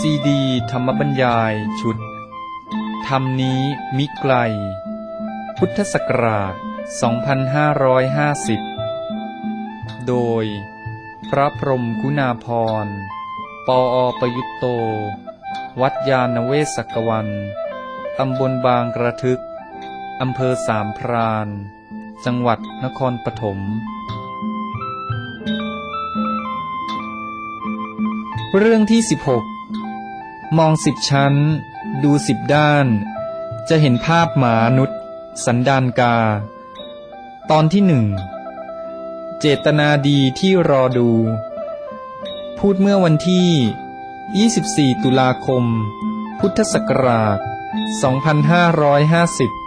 ซีดีธรรมบรรยายชุดธรรมนี้มิไกลพุทธศักราช 2550 โดยพระพรหมคุณาภรณ์ ปอ.ประยุตโต วัดยาณเวศกวัน ตำบลบางกระทึก อำเภอสามพราน จังหวัดนครปฐมเรื่องที่ 16 มอง10 ชั้น ดู10 ด้าน จะเห็นภาพหมานุษย์สันดานกา ตอนที่ 1 เจตนาดีที่รอดู พูดเมื่อวันที่ 24 ตุลาคม พุทธศักราช 2550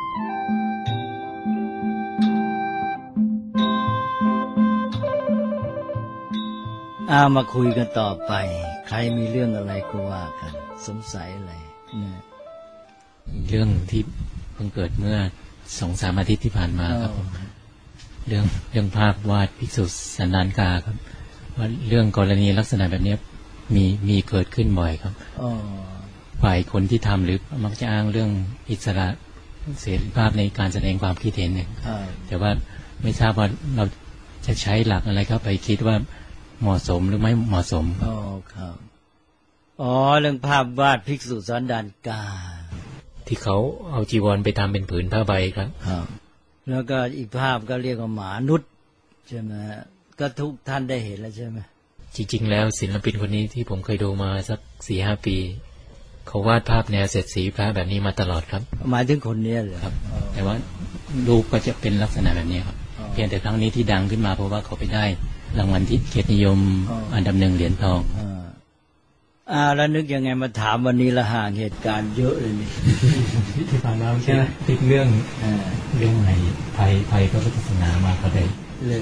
มาคุยกันต่อไปใครมีเรื่องอะไรก็ว่ากันสงสัยอะไรเนี่ยเรื่องที่เพิ่งเกิดเมื่อ 2-3 อาทิตย์ที่ผ่านมาครับผมเรื่องภาพวาดภิกษุสันดานกาครับว่าเรื่องกรณีลักษณะแบบนี้มีเกิดขึ้นบ่อยครับฝ่ายคนที่ทำหรือมักจะอ้างเรื่องอิสระเสรีภาพในการแสดงความคิดเห็นเนี่ยแต่ว่าไม่ทราบว่าเราจะใช้หลักอะไรเข้าไปคิดว่าเหมาะสมหรือไม่เหมาะสมครับเรื่องภาพวาดภิกษุสันดานกาที่เขาเอาจีวรไปทำเป็นผืนผ้าใบครับแล้วก็อีกภาพก็เรียกว่าหมานุษย์ใช่ไหมก็ทุกท่านได้เห็นแล้วใช่ไหมจริงๆแล้วศิลปินคนนี้ที่ผมเคยดูมาสัก 4-5 ปีเขาวาดภาพแนวเสร็จสีพระแบบนี้มาตลอดครับหมายถึงคนนี้เลยครับแต่ว่ารูปก็จะเป็นลักษณะแบบนี้ครับเพียงแต่ครั้งนี้ที่ดังขึ้นมาเพราะว่าเขาไปได้รางวัลที่เกียรตินิยมอันดับ 1 เหรียญทองแล้วนึกยังไงมาถามวันนี้ละห่างเหตุการณ์เยอะเลยนี่ที่ผ่านมาใช่ไหมติดเรื่องไหนภัยพระพุทธศาสนามาก็ได้เลย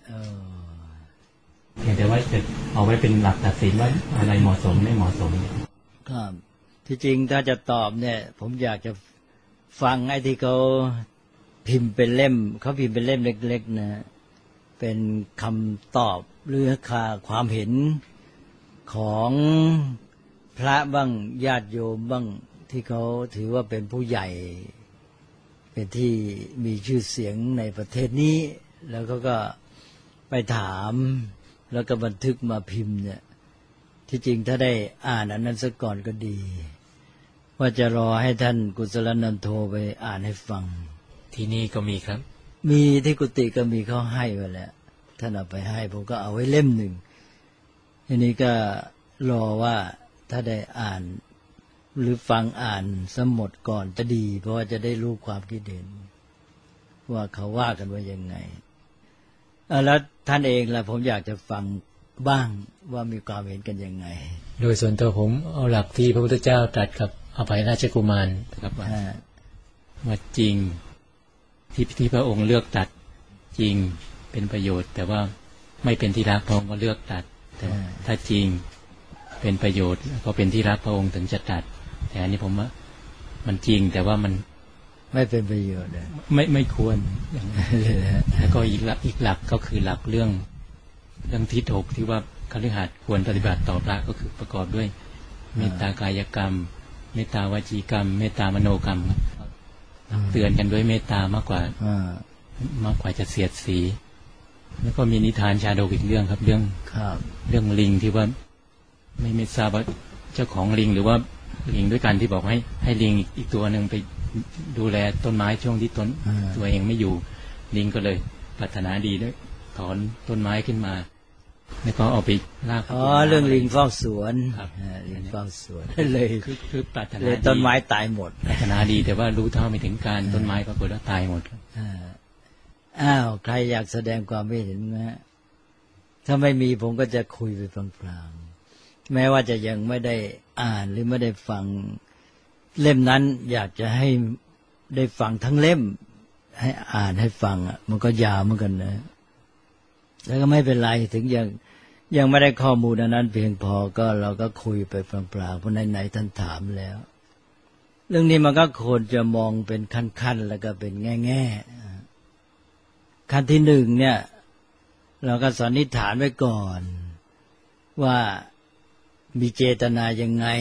เพียงแต่ว่าจะเอาไว้เป็นหลักตัดสินว่าอะไรเหมาะสมไม่เหมาะสมครับที่จริงถ้าจะตอบเนี่ยผมอยากจะฟังไอ้ที่เขาพิมพ์เป็นเล่มเขาพิมพ์เป็นเล่มเล็กๆนะเป็นคำตอบหรือความเห็นของพระบ้างญาติโยมบ้างที่เขาถือว่าเป็นผู้ใหญ่เป็นที่มีชื่อเสียงในประเทศนี้แล้วเขาก็ไปถามแล้วก็บันทึกมาพิมพ์เนี่ยที่จริงถ้าได้อ่านอันนั้นซะก่อนก็ดีว่าจะรอให้ท่านกุศลนันโทไปอ่านให้ฟังที่นี่ก็มีครับมีที่กุฏิก็มีเขาให้ไว้แล้วท่านเอาไปให้ผมก็เอาไว้เล่มหนึ่งทีนี้ก็รอว่าถ้าได้อ่านหรือฟังอ่านสมหมดก่อนจะดีเพราะว่าจะได้รู้ความคิดเห็นว่าเขาว่ากันว่ายังไงแล้วท่านเองล่ะผมอยากจะฟังบ้างว่ามีความเห็นกันยังไงโดยส่วนตัวผมเอาหลักที่พระพุทธเจ้าตรัสกับอภัยราชกุมารนะครับว่าจริงที่พระองค์เลือกตัดจริงเป็นประโยชน์แต่ว่าไม่เป็นที่รักพระองค์ก็เลือกตัดแต่ถ้าจริงเป็นประโยชน์ก็เป็นที่รักพระองค์ถึงจะตัดแต่อันนี้ผมว่ามันจริงแต่ว่ามันไม่เป็นประโยชน์ไม่ควรอย่างนั้นแล้วก็อีกหลักก็คือหลักเรื่องที่ถกที่ว่าคฤหัสถ์ควรปฏิบัติต่อพระก็คือประกอบด้วยเมตตากายกรรมเมตตาวจีกรรมเมตตามโนกรรมเตือนกันด้วยเมตตามากกว่าจะเสียดสีแล้วก็มีนิทานชาดกอีกเรื่องครับเรื่องลิงที่ว่าไม่ทราบว่าเจ้าของลิงหรือว่าลิงด้วยกันที่บอกให้ลิงอีกตัวหนึ่งไปดูแลต้นไม้ช่วงที่ตัวเองไม่อยู่ลิงก็เลยปรารถนาดีด้วยถอนต้นไม้ขึ้นมาแล้วก็เอาไปลากเรื่องลิงเฝ้าสวนลิงเฝ้าสวนเลยคือปรารถนาดีต้นไม้ตายหมดปรารถนาดีแต่ว่ารู้เท่าไม่ถึงการต้นไม้ปรากฏว่าตายหมดใครอยากแสดงความเห็นไหมถ้าไม่มีผมก็จะคุยไปพลางๆแม้ว่าจะยังไม่ได้อ่านหรือไม่ได้ฟังเล่มนั้นอยากจะให้ได้ฟังทั้งเล่มให้อ่านให้ฟังมันก็ยาวเหมือนกันนะแล้วก็ไม่เป็นไรถึงยังไม่ได้ข้อมูลนั้นเพียงพอก็เราก็คุยไปพลางๆเพราะไหนๆท่านถามแล้วเรื่องนี้มันก็ควรจะมองเป็นขั้นๆแล้วก็เป็นแง่ๆขั้นที่ 1เนี่ยเราก็สันนิษฐานไว้ก่อนว่ามีเจตนายังไง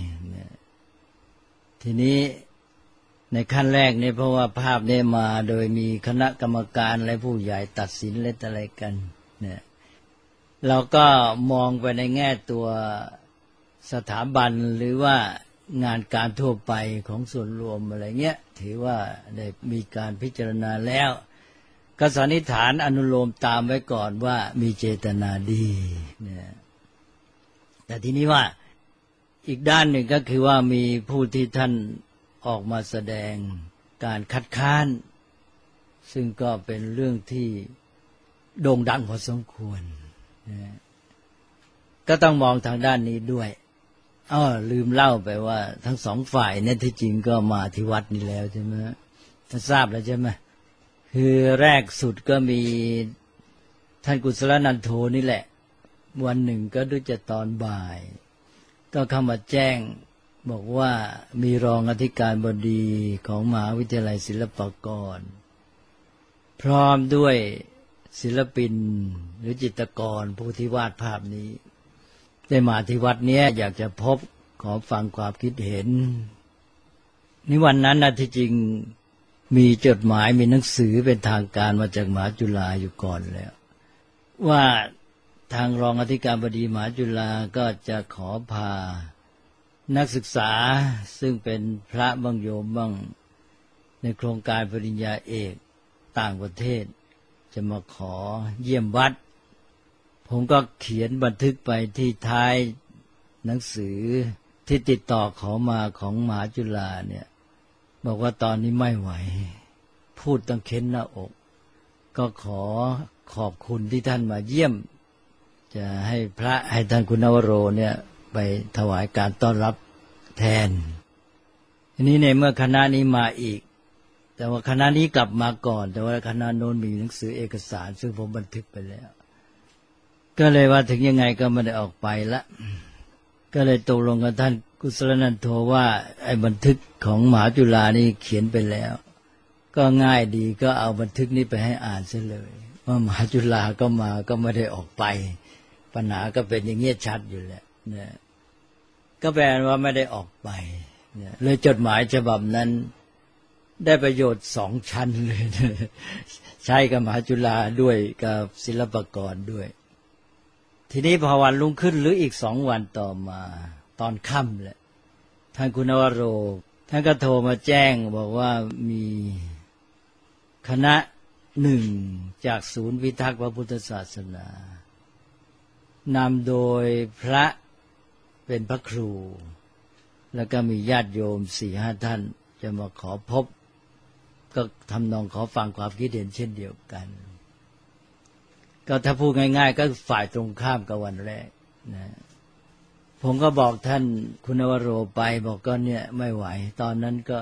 ทีนี้ในขั้นแรกเนี่ยเพราะว่าภาพนี้มาโดยมีคณะกรรมการและผู้ใหญ่ตัดสินอะไรกันเนี่ยเราก็มองไปในแง่ตัวสถาบันหรือว่างานการทั่วไปของส่วนรวมอะไรเงี้ยถือว่าได้มีการพิจารณาแล้วก็สันนิษฐานอนุโลมตามไว้ก่อนว่ามีเจตนาดีเนี่ยแต่ทีนี้ว่าอีกด้านหนึ่งก็คือว่ามีผู้ที่ท่านออกมาแสดงการคัดค้านซึ่งก็เป็นเรื่องที่โด่งดังพอสมควรนะก็ต้องมองทางด้านนี้ด้วยลืมเล่าไปว่าทั้งสองฝ่ายเนี่ยที่จริงก็มาที่วัดนี้แล้วใช่ไหมท่านทราบแล้วใช่ไหมคือแรกสุดก็มีท่านกุศลนันโทนี่แหละวันหนึ่งก็ด้วยจะตอนบ่ายก็เข้ามาแจ้งบอกว่ามีรองอธิการบดีของมหาวิทยาลัยศิลปากรพร้อมด้วยศิลปินหรือจิตรกรผู้ที่วาดภาพนี้ได้มาที่วัดนี้อยากจะพบขอฟังความคิดเห็นนี่วันนั้นนะที่จริงมีจดหมายมีหนังสือเป็นทางการมาจากมหาจุฬาอยู่ก่อนแล้วว่าทางรองอธิการบดีมหาจุฬาก็จะขอพานักศึกษาซึ่งเป็นพระบ้างโยมบ้างในโครงการปริญญาเอกต่างประเทศจะมาขอเยี่ยมวัดผมก็เขียนบันทึกไปที่ท้ายหนังสือที่ติดต่อขอมาของมหาจุฬาเนี่ยบอกว่าตอนนี้ไม่ไหวพูดต้องเค้นหน้าอกก็ขอขอบคุณที่ท่านมาเยี่ยมจะให้พระให้ท่านคุณนวโรเนี่ยไปถวายการต้อนรับแทนทีนี้ในเมื่อคณะนี้มาอีกแต่ว่าคณะนี้กลับมาก่อนแต่ว่าคณะโน้นมีหนังสือเอกสารซึ่งผมบันทึกไปแล้วก็เลยว่าถึงยังไงก็ไม่ได้ออกไปละก็เลยตกลงกับท่านกุศลนันโทว่าไอ้บันทึกของมหาจุฬานี่เขียนไปแล้วก็ง่ายดีก็เอาบันทึกนี้ไปให้อ่านซะเลยว่ามหาจุฬาก็มาก็ไม่ได้ออกไปปัญหาก็เป็นอย่างเงี้ยชัดอยู่แล้วเนี่ยก็แปลว่าไม่ได้ออกไปเนี่ยเลยจดหมายฉบับนั้นได้ประโยชน์2 ชั้นเลยใช้กับมหาจุฬาด้วยกับศิลปากรด้วยทีนี้พอวันรุ่งขึ้นหรืออีก2 วันต่อมาตอนค่ำแหละท่านคุณนวโรท่านก็โทรมาแจ้งบอกว่ามีคณะหนึ่งจากศูนย์พิทักษ์พระพุทธศาสนานำโดยพระเป็นพระครูแล้วก็มีญาติโยม 4-5 ท่านจะมาขอพบก็ทำนองขอฟังความคิดเห็นเช่นเดียวกันก็ถ้าพูดง่ายๆก็ฝ่ายตรงข้ามกับวันแรกนะผมก็บอกท่านคุณนวโรไปบอกก็เนี่ยไม่ไหวตอนนั้นก็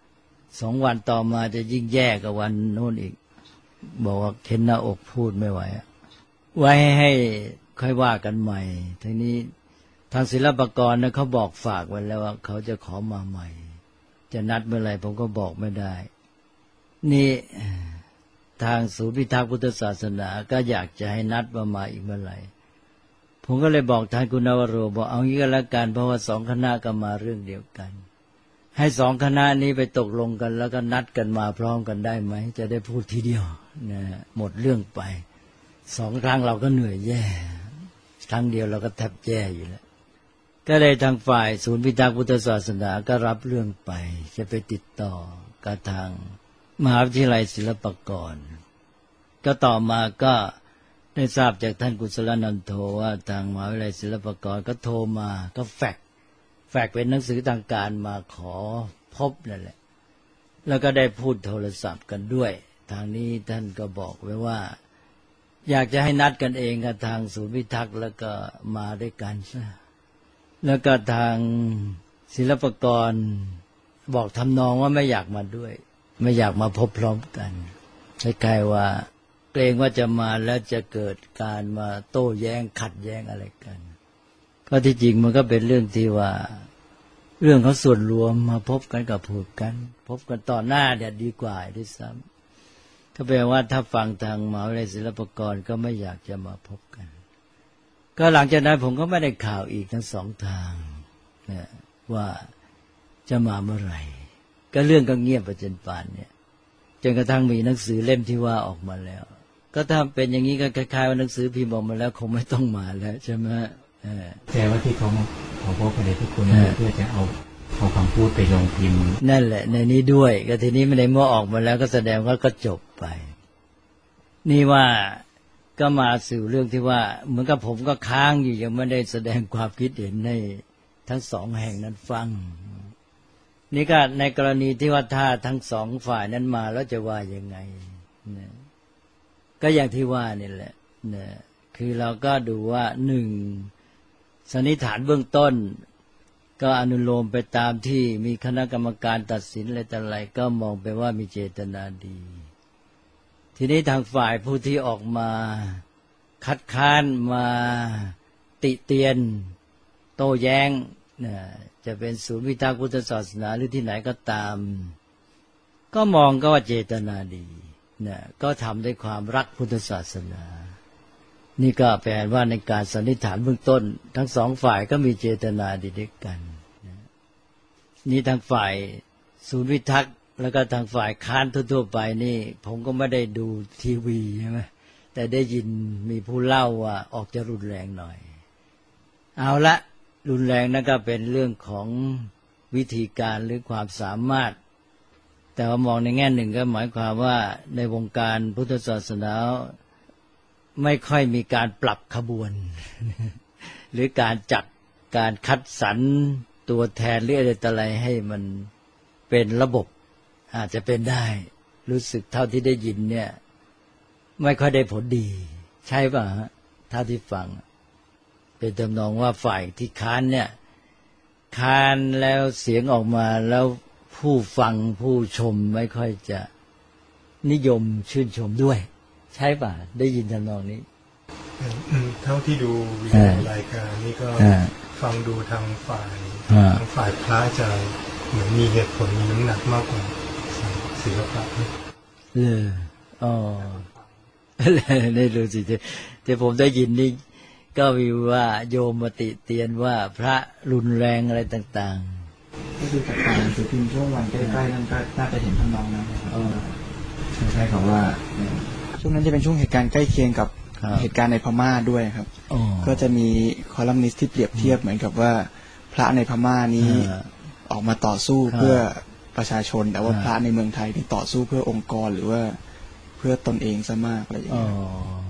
2 วันต่อมาจะยิ่งแย่กับวันโน้นอีกบอกว่าเข็นหน้าอกพูดไม่ไหวไว้ให้ค่อยว่ากันใหม่ทีนี้ทางศิลปากรนะเขาบอกฝากไว้แล้วว่าเขาจะขอมาใหม่จะนัดเมื่อไหร่ผมก็บอกไม่ได้นี่ทางศูนย์พิทักษ์พุทธศาสนาก็อยากจะให้นัดมาอีกเมื่อไหร่ผมก็เลยบอกท่านคุณนวโรบอกเอางี้ก็แล้วกันเพราะว่า2 คณะก็มาเรื่องเดียวกันให้2 คณะนี้ไปตกลงกันแล้วก็นัดกันมาพร้อมกันได้ไหมจะได้พูดทีเดียวนะหมดเรื่องไป2 ครั้งเราก็เหนื่อยแย่ครั้งเดียวเราก็แทบแย่อยู่แล้วก็เลยทางฝ่ายศูนย์พิทักษ์พุทธศาสนาก็รับเรื่องไปจะไปติดต่อกับทางมหาวิทยาลัยศิลปากรก็ต่อมาก็ได้ทราบจากท่านกุศลนันโทว่าทางมหาวิทยาลัยศิลปากรก็โทรมาก็แฟกซ์เป็นหนังสือทางการมาขอพบนั่นแหละแล้วก็ได้พูดโทรศัพท์กันด้วยทางนี้ท่านก็บอกไว้ว่าอยากจะให้นัดกันเองกับทางศูนย์พิทักษ์แล้วก็มาด้วยกันแล้วก็ทางศิลปากรบอกทำนองว่าไม่อยากมาด้วยไม่อยากมาพบพร้อมกันคล้ายๆว่าเกรงว่าจะมาแล้วจะเกิดการมาโต้แย้งขัดแย้งอะไรกันก็ที่จริงมันก็เป็นเรื่องที่ว่าเรื่องของส่วนรวมมาพบกันกับพูดกันพบกันต่อหน้าเนี่ยดีกว่าด้วยซ้ำก็แปลว่าถ้าฟังทางมหาวิทยาลัยศิลปากรก็ไม่อยากจะมาพบกันก็หลังจากนั้นผมก็ไม่ได้ข่าวอีกทั้งสองทางนะว่าจะมาเมื่อไหร่ก็เรื่องก็เงียบไปจนป่านเนี่ยจนกระทั่งมีหนังสือเล่มที่ว่าออกมาแล้วก็ถ้าเป็นอย่างนี้ก็คล้ายๆว่าหนังสือพิมพ์ออกมาแล้วคงไม่ต้องมาแล้วใช่ไหมแต่ว่าที่เขาขอพบประเดชพระคุณเพื่อจะเอาคำพูดไปลงพิมพ์นั่นแหละในนี้ด้วยก็ทีนี้ไม่ได้เมื่อออกมาแล้วก็แสดงว่าก็จบไปนี่ว่าก็มาสู่เรื่องที่ว่าเหมือนกับผมก็ค้างอยู่ยังไม่ได้แสดงความคิดเห็นในทั้งสองแห่งนั้นฟังนี่ก็ในกรณีที่ว่าถ้าทั้งสองฝ่ายนั้นมาแล้วจะว่ายังไงนะก็อย่างที่ว่านี่แหละนะคือเราก็ดูว่าหนึ่งสันนิษฐานเบื้องต้นก็อนุโลมไปตามที่มีคณะกรรมการตัดสินอะไรแต่อะไรก็มองไปว่ามีเจตนาดีทีนี้ทางฝ่ายผู้ที่ออกมาคัดค้านมาติเตียนโต้แย้งนะจะเป็นศูนย์วิทยาพุทธศาสนาหรือที่ไหนก็ตามก็มองก็ว่าเจตนาดีนะก็ทำด้วยความรักพุทธศาสนานี่ก็แปลว่าในการสันนิษฐานเบื้องต้นทั้งสองฝ่ายก็มีเจตนาดีด้วยกันนะนี่ทางฝ่ายศูนย์วิทักษ์แล้วก็ทางฝ่ายค้านทั่วๆไปนี่ผมก็ไม่ได้ดูทีวีใช่ไหมแต่ได้ยินมีผู้เล่าว่าออกจะรุนแรงหน่อยเอาละรุนแรงนั่นก็เป็นเรื่องของวิธีการหรือความสามารถแต่ว่ามองในแง่หนึ่งก็หมายความว่าในวงการพุทธศาสนาไม่ค่อยมีการปรับขบวน หรือการจัดการคัดสรรตัวแทนหรืออะไรต่ออะไรให้มันเป็นระบบอาจจะเป็นได้รู้สึกเท่าที่ได้ยินเนี่ยไม่ค่อยได้ผลดีใช่ป่ะฮะเท่าที่ฟังเป็นทำนองว่าฝ่ายที่ค้านเนี่ยค้านแล้วเสียงออกมาแล้วผู้ฟังผู้ชมไม่ค่อยจะนิยมชื่นชมด้วยใช่ป่ะได้ยินทำนองนี้เท่าที่ดูวิดีโอรายการนี่ก็ฟังดูทางฝ่ายพระจะเหมือนมีเหตุผลมีน้ำหนักมากกว่าศิลปะอ๋อได้รู้สิที่ผมได้ยินนี่ก็มีว่าโยมมาติเตียนว่าพระรุนแรงอะไรต่างๆก็คือจากการหนังสือพิมพ์ช่วงวันใกล้ๆนั่นก็น่าจะเห็นทำนองนั้นนะครับใช่ครับว่าช่วงนั้นจะเป็นช่วงเหตุการณ์ใกล้เคียงกับเหตุการณ์ในพม่าด้วยครับก็จะมีคอลัมนิสต์ที่เปรียบเทียบเหมือนกับว่าพระในพม่านี้ออกมาต่อสู้เพื่อประชาชนแต่ว่าพระในเมืองไทยที่ต่อสู้เพื่อองค์กรหรือว่าเพื่อตนเองซะมากอะไรอย่างเงี้ย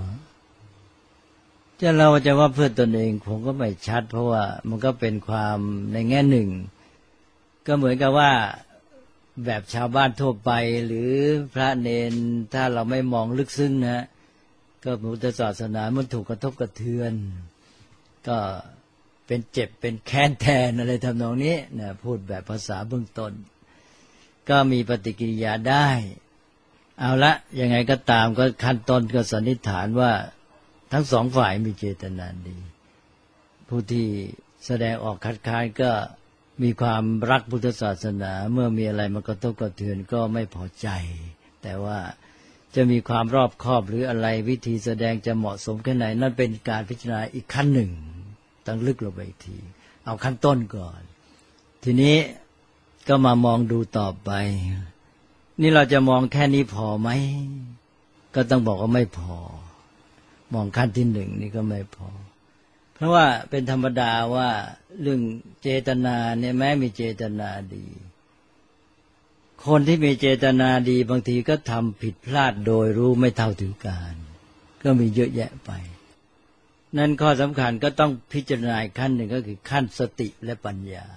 จะเราจะว่าเพื่อตนเองผมก็ไม่ชัดเพราะว่ามันก็เป็นความในแง่หนึ่งก็เหมือนกับว่าแบบชาวบ้านทั่วไปหรือพระเนนถ้าเราไม่มองลึกซึ้งนะก็พุทธศาสนามันถูกกระทบกระเทือนก็เป็นเจ็บเป็นแค้นแทนอะไรทำนองนี้นะพูดแบบภาษาเบื้องต้นก็มีปฏิกิริยาได้เอาละยังไงก็ตามก็ขั้นต้นก็สันนิษฐานว่าทั้งสองฝ่ายมีเจตนาดีผู้ที่แสดงออกคัดค้านก็มีความรักพุทธศาสนาเมื่อมีอะไรมากระทบกระเทือนก็ไม่พอใจแต่ว่าจะมีความรอบคอบหรืออะไรวิธีแสดงจะเหมาะสมแค่ไหนนั่นเป็นการพิจารณาอีกขั้นหนึ่งต้องลึกลงไปอีกทีเอาขั้นต้นก่อนทีนี้ก็มามองดูต่อไปนี่เราจะมองแค่นี้พอไหมก็ต้องบอกว่าไม่พอมองขั้นที่หนึ่งนี่ก็ไม่พอเพราะว่าเป็นธรรมดาว่าเรื่องเจตนาเนี่ยแม้มีเจตนาดีคนที่มีเจตนาดีบางทีก็ทำผิดพลาดโดยรู้ไม่เท่าถึงการก็มีเยอะแยะไปนั่นข้อสำคัญก็ต้องพิจารณาขั้นหนึ่งก็คือขั้นสติและปัญญา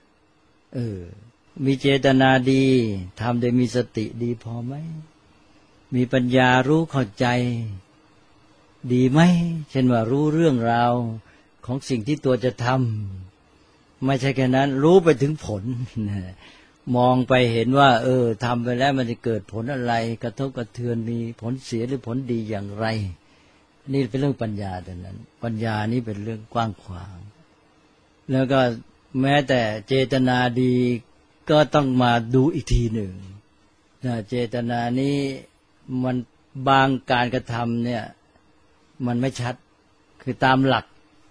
มีเจตนาดีทำโดยมีสติดีพอไหมมีปัญญารู้เข้าใจดีไหมเช่นว่ารู้เรื่องราวของสิ่งที่ตัวจะทำไม่ใช่แค่นั้นรู้ไปถึงผลมองไปเห็นว่าทำไปแล้วมันจะเกิดผลอะไรกระทบกระเทือนมีผลเสียหรือผลดีอย่างไรนี่เป็นเรื่องปัญญาแต่นั้นปัญญานี้เป็นเรื่องกว้างขวางแล้วก็แม้แต่เจตนาดีก็ต้องมาดูอีกทีหนึ่งเจตนานี้มันบางการกระทำเนี่ยมันไม่ชัดคือตามหลัก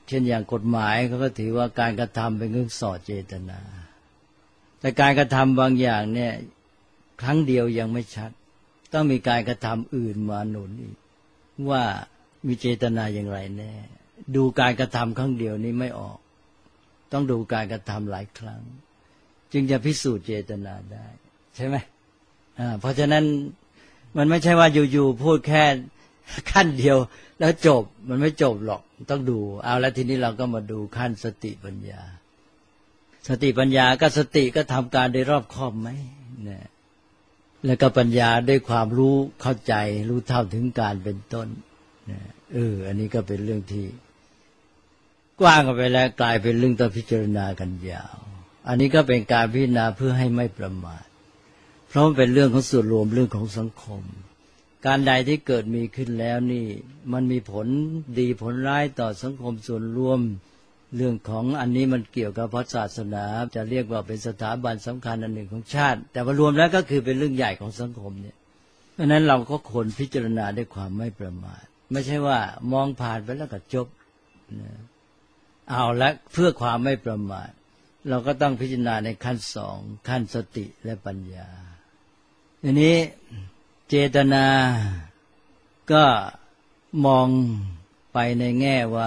เช่นอย่างกฎหมายเขาก็ถือว่าการกระทำเป็นเครื่องสอดเจตนาแต่การกระทำบางอย่างเนี่ยครั้งเดียวยังไม่ชัดต้องมีการกระทำอื่นมาหนุนอีกว่ามีเจตนาอย่างไรแน่ดูการกระทำครั้งเดียวนี้ไม่ออกต้องดูการกระทำหลายครั้งจึงจะพิสูจน์เจตนาได้ใช่ไหมเพราะฉะนั้นมันไม่ใช่ว่าอยู่ๆพูดแค่ขั้นเดียวแล้วจบมันไม่จบหรอกต้องดูเอาแล้วทีนี้เราก็มาดูขั้นสติปัญญาสติปัญญาก็สติก็ทำการโดยรอบคอบไหมเนี่ยแล้วก็ปัญญาด้วยความรู้เข้าใจรู้เท่าถึงการเป็นต้นเนี่ยอันนี้ก็เป็นเรื่องที่กว้างออกไปแล้วกลายเป็นเรื่องต้องพิจารณากันยาวอันนี้ก็เป็นการพิจารณาเพื่อให้ไม่ประมาทเพราะมันเป็นเรื่องของส่วนรวมเรื่องของสังคมการใดที่เกิดมีขึ้นแล้วนี่มันมีผลดีผลร้ายต่อสังคมส่วนรวมเรื่องของอันนี้มันเกี่ยวกับพระศาสนาจะเรียกว่าเป็นสถาบันสำคัญอันหนึ่งของชาติแต่ว่ารวมแล้วก็คือเป็นเรื่องใหญ่ของสังคมเนี่ยเพราะนั้นเราก็ควรพิจารณาด้วยความไม่ประมาทไม่ใช่ว่ามองผ่านไปแล้วก็จบเอาละเพื่อความไม่ประมาทเราก็ต้องพิจารณาในขั้นสองขั้นสติและปัญญาทีนี้เจตนาก็มองไปในแง่ว่า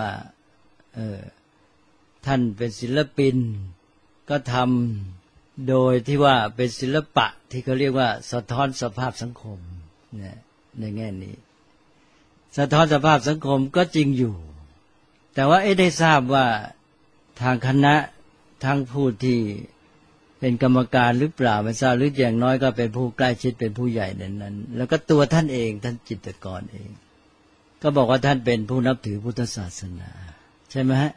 ท่านเป็นศิลปินก็ทำโดยที่ว่าเป็นศิลปะที่เขาเรียกว่าสะท้อนสภาพสังคมเนี่ยในแง่นี้สะท้อนสภาพสังคมก็จริงอยู่แต่ว่าได้ทราบว่าทางคณะทั้งผู้ที่เป็นกรรมการหรือเปล่าไม่ทราบหรืออย่างน้อยก็เป็นผู้ใกล้ชิดเป็นผู้ใหญ่ในนั้นแล้วก็ตัวท่านเองท่านจิตรกรเองก็บอกว่าท่านเป็นผู้นับถือพุทธศาสนาใช่ไหมฮะ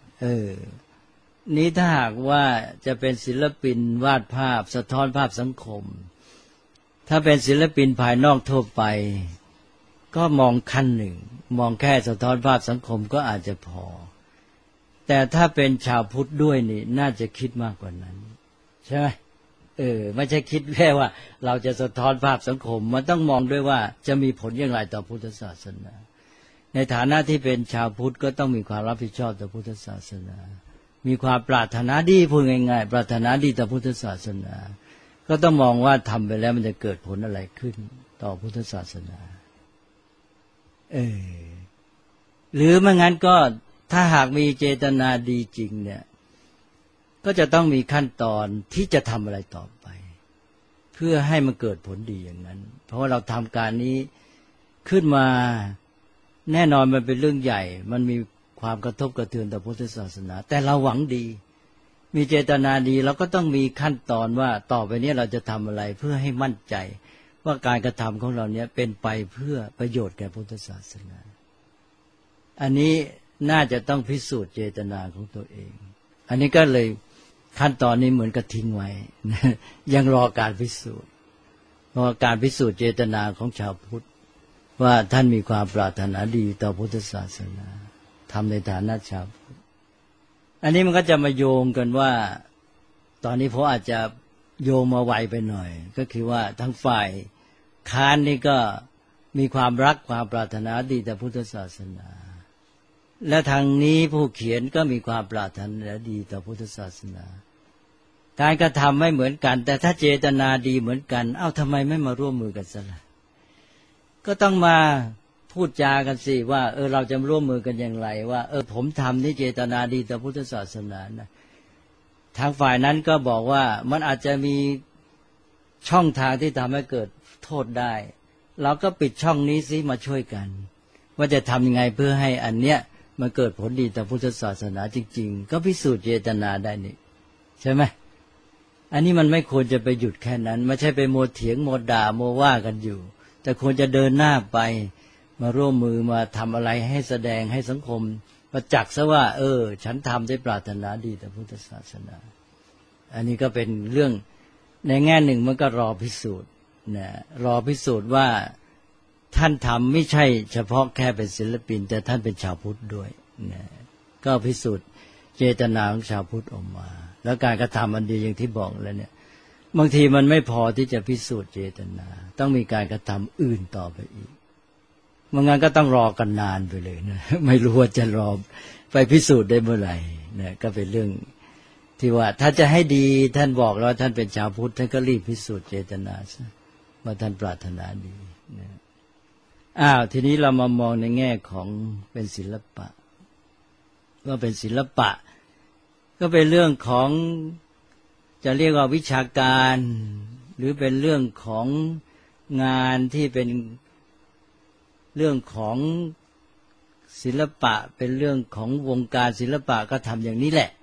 นี้ถ้าหากว่าจะเป็นศิลปินวาดภาพสะท้อนภาพสังคมถ้าเป็นศิลปินภายนอกทั่วไปก็มองขั้นหนึ่งมองแค่สะท้อนภาพสังคมก็อาจจะพอแต่ถ้าเป็นชาวพุทธด้วยนี่น่าจะคิดมากกว่านั้นใช่ไหมไม่ใช่คิดแค่ว่าเราจะสะท้อนภาพสังคมมันต้องมองด้วยว่าจะมีผลอย่างไรต่อพุทธศาสนาในฐานะที่เป็นชาวพุทธก็ต้องมีความรับผิดชอบต่อพุทธศาสนามีความปรารถนาดีพูดง่ายๆปรารถนาดีต่อพุทธศาสนาก็ต้องมองว่าทำไปแล้วมันจะเกิดผลอะไรขึ้นต่อพุทธศาสนาหรือไม่งั้นก็ถ้าหากมีเจตนาดีจริงเนี่ยก็จะต้องมีขั้นตอนที่จะทำอะไรต่อไปเพื่อให้มันเกิดผลดีอย่างนั้นเพราะว่าเราทำการนี้ขึ้นมาแน่นอนมันเป็นเรื่องใหญ่มันมีความกระทบกระเทือนต่อพุทธศาสนาแต่เราหวังดีมีเจตนาดีเราก็ต้องมีขั้นตอนว่าต่อไปนี้เราจะทำอะไรเพื่อให้มั่นใจว่าการกระทำของเราเนี้ยเป็นไปเพื่อประโยชน์แก่พุทธศาสนาอันนี้น่าจะต้องพิสูจน์เจตนาของตัวเองอันนี้ก็เลยขั้นตอนนี้เหมือนกับทิ้งไว้ยังรอการพิสูจน์เพราะการพิสูจน์เจตนาของชาวพุทธว่าท่านมีความปรารถนาดีต่อพุทธศาสนาทำในฐานะชาวพุทธอันนี้มันก็จะมาโยงกันว่าตอนนี้ผมอาจจะโยงมาไวไปหน่อยก็คือว่าทั้งฝ่ายค้านนี่ก็มีความรักความปรารถนาดีต่อพุทธศาสนาและทางนี้ผู้เขียนก็มีความปรารถนาดีต่อพุทธศาสนาการกระทำไม่เหมือนกันแต่ถ้าเจตนาดีเหมือนกันทำไมไม่มาร่วมมือกันซะล่ะก็ต้องมาพูดจากันสิว่าเราจะร่วมมือกันอย่างไรว่าผมทำนี่เจตนาดีต่อพุทธศาสนานะทางฝ่ายนั้นก็บอกว่ามันอาจจะมีช่องทางที่ทำให้เกิดโทษได้เราก็ปิดช่องนี้สิมาช่วยกันว่าจะทำยังไงเพื่อให้อันเนี้ยมันเกิดผลดีต่อพุทธศาสนาจริงๆก็พิสูจน์เจตนาได้นี่ใช่ไหมอันนี้มันไม่ควรจะไปหยุดแค่นั้นไม่ใช่ไปโมเถียงโมด่าโมว่ากันอยู่แต่ควรจะเดินหน้าไปมาร่วมมือมาทำอะไรให้แสดงให้สังคมประจักษ์ซะว่าฉันทำได้ปรารถนาดีต่อพุทธศาสนาอันนี้ก็เป็นเรื่องในแง่หนึ่งมันก็รอพิสูจน์นะรอพิสูจน์ว่าท่านทำไม่ใช่เฉพาะแค่เป็นศิลปินแต่ท่านเป็นชาวพุทธด้วยนะก็พิสูจน์เจตนาของชาวพุทธออกมาแล้วการกระทำอันดีอย่างที่บอกแล้วเนี่ยบางทีมันไม่พอที่จะพิสูจน์เจตนาต้องมีการกระทำอื่นต่อไปอีกมันงั้นก็ต้องรอกันนานไปเลยนะไม่รู้ว่าจะรอไปพิสูจน์ได้เมื่อไหร่นะก็เป็นเรื่องที่ว่าถ้าจะให้ดีท่านบอกแล้วท่านเป็นชาวพุทธท่านก็รีบพิสูจน์เจตนาซะว่าท่านปรารถนาดีนะทีนี้เรามามองในแง่ของเป็นศิลปะว่าเป็นศิลปะก็เป็นเรื่องของจะเรียกว่าวิชาการหรือเป็นเรื่องของงานที่เป็นเรื่องของศิลปะเป็นเรื่องของวงการศิลปะก็ทำอย่างนี้แหละ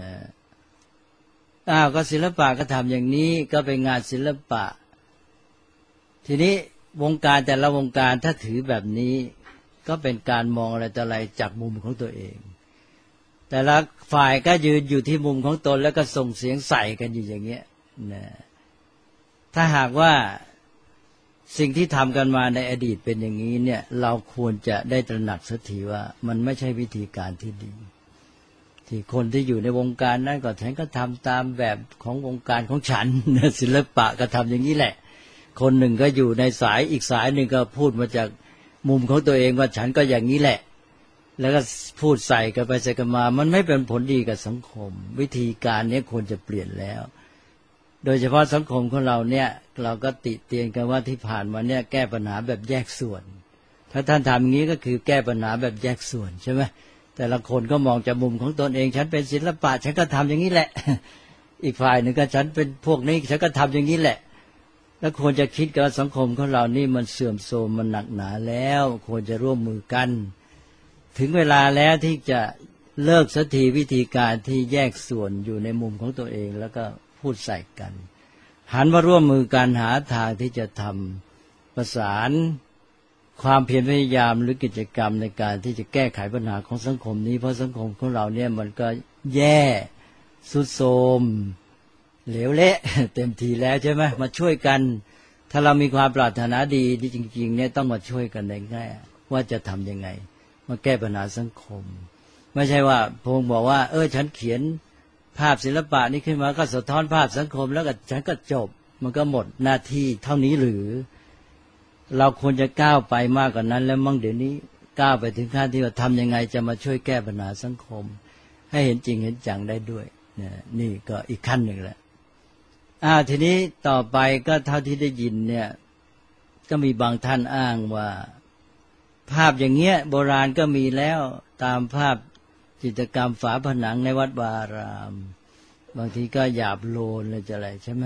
นะก็ศิลปะก็ทำอย่างนี้ก็เป็นงานศิลปะทีนี้วงการแต่ละวงการถ้าถือแบบนี้ก็เป็นการมองอะไรต่ออะไรจากมุมของตัวเองแต่ละฝ่ายก็ยืนอยู่ที่มุมของตนแล้วก็ส่งเสียงใส่กันอยู่อย่างเงี้ยนะถ้าหากว่าสิ่งที่ทำกันมาในอดีตเป็นอย่างนี้เนี่ยเราควรจะได้ตระหนักสักทีว่ามันไม่ใช่วิธีการที่ดีที่คนที่อยู่ในวงการนั้นก็ฉันก็ทำตามแบบของวงการของฉันศิลปะก็ทำอย่างนี้แหละคนหนึ่งก็อยู่ในสายอีกสายหนึ่งก็พูดมาจากมุมของตัวเองว่าฉันก็อย่างนี้แหละแล้วก็พูดใส่กันไปใส่กันมามันไม่เป็นผลดีกับสังคมวิธีการนี้ควรจะเปลี่ยนแล้วโดยเฉพาะสังคมของเราเนี่ยเราก็ติเตียนกันว่าที่ผ่านมาเนี่ยแก้ปัญหาแบบแยกส่วนถ้าท่านทำอย่างนี้ก็คือแก้ปัญหาแบบแยกส่วนใช่ไหมแต่ละคนก็มองจากมุมของตนเองฉันเป็นศิลปะฉันก็ทำอย่างนี้แหละอีกฝ่ายหนึ่งก็ฉันเป็นพวกนี้ฉันก็ทำอย่างนี้แหละแล้วควรจะคิดกับสังคมของเรานี่มันเสื่อมโทรมมันหนักหนาแล้วควรจะร่วมมือกันถึงเวลาแล้วที่จะเลิกสักทีวิธีการที่แยกส่วนอยู่ในมุมของตัวเองแล้วก็พูดใส่กันหันมาร่วมมือกันหาทางที่จะทำประสานความเพียรพยายามหรือกิจกรรมในการที่จะแก้ไขปัญหาของสังคมนี้เพราะสังคมของเราเนี่ยมันก็แย่ทรุดโทรมเหลวเละเต็มทีแล้วใช่ไหมมาช่วยกันถ้าเรามีความปรารถนาดีที่จริงๆเนี่ยต้องมาช่วยกันในแง่ว่าจะทำยังไงมาแก้ปัญหาสังคมไม่ใช่ว่าพงบอกว่าฉันเขียนภาพศิลปะนี้ขึ้นมาก็สะท้อนภาพสังคมแล้วก็ฉันก็จบมันก็หมดหน้าที่เท่านี้หรือเราควรจะก้าวไปมากกว่านั้นแล้วมั่งเดี๋ยวนี้ก้าวไปถึงขั้นที่ว่าทำยังไงจะมาช่วยแก้ปัญหาสังคมให้เห็นจริงเห็นจังได้ด้วยนี่ก็อีกขั้นหนึ่งแหละทีนี้ต่อไปก็เท่าที่ได้ยินเนี่ยก็มีบางท่านอ้างว่าภาพอย่างเงี้ยโบราณก็มีแล้วตามภาพจิตรกรรมฝาผนังในวัดวาอารามบางทีก็หยาบโลนเลยจะอะไรใช่ไหม